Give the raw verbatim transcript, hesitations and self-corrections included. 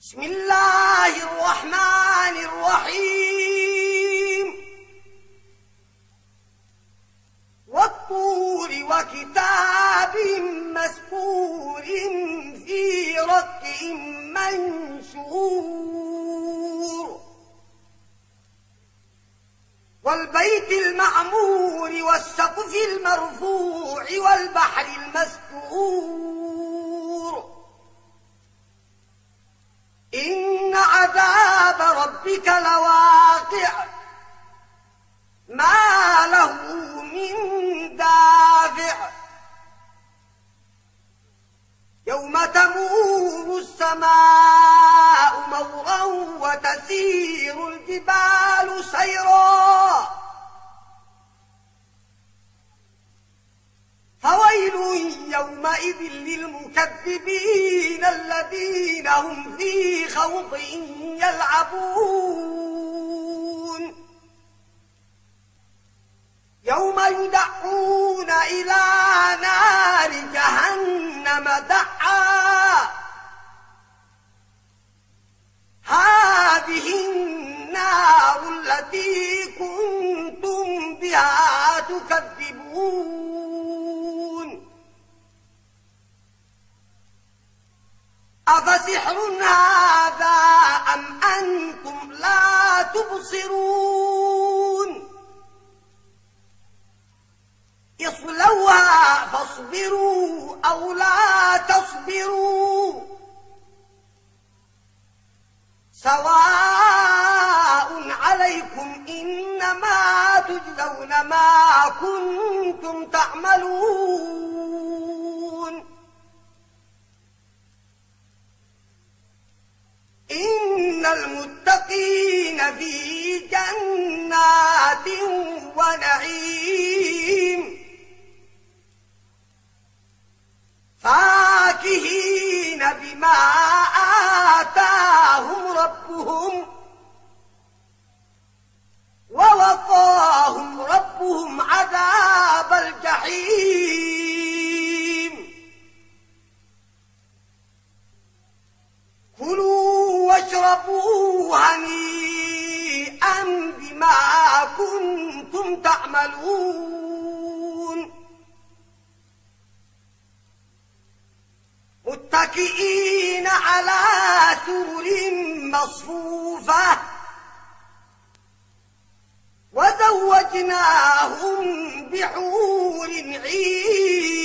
بسم الله الرحمن الرحيم والطور وكتاب مسطور في رق منشور والبيت المعمور والسقف المرفوع والبحر المسجور إن عذاب ربك لواقع ما له من دافع يوم تمور السماء مورا وتسير الجبال سيرا فويل يومئذ للمكذبين الذين هم في خوض يلعبون يوم يدعون إلى نار جهنم دعا هذه النار التي كنتم بها تكذبون أفسحر هذا أم أنتم لا تبصرون اصلوها فاصبروا أو لا تصبروا سواء عليكم إنما تجزون ما كنتم تعملون إن المتقين في جنات ونعيم فاكهين بما آتاهم ربهم ووقاهم ربهم عذاب الجحيم كلوا واشربوا هنيئا بما كنتم تعملون متكئين على سرر مصفوفة وزوجناهم بحور عين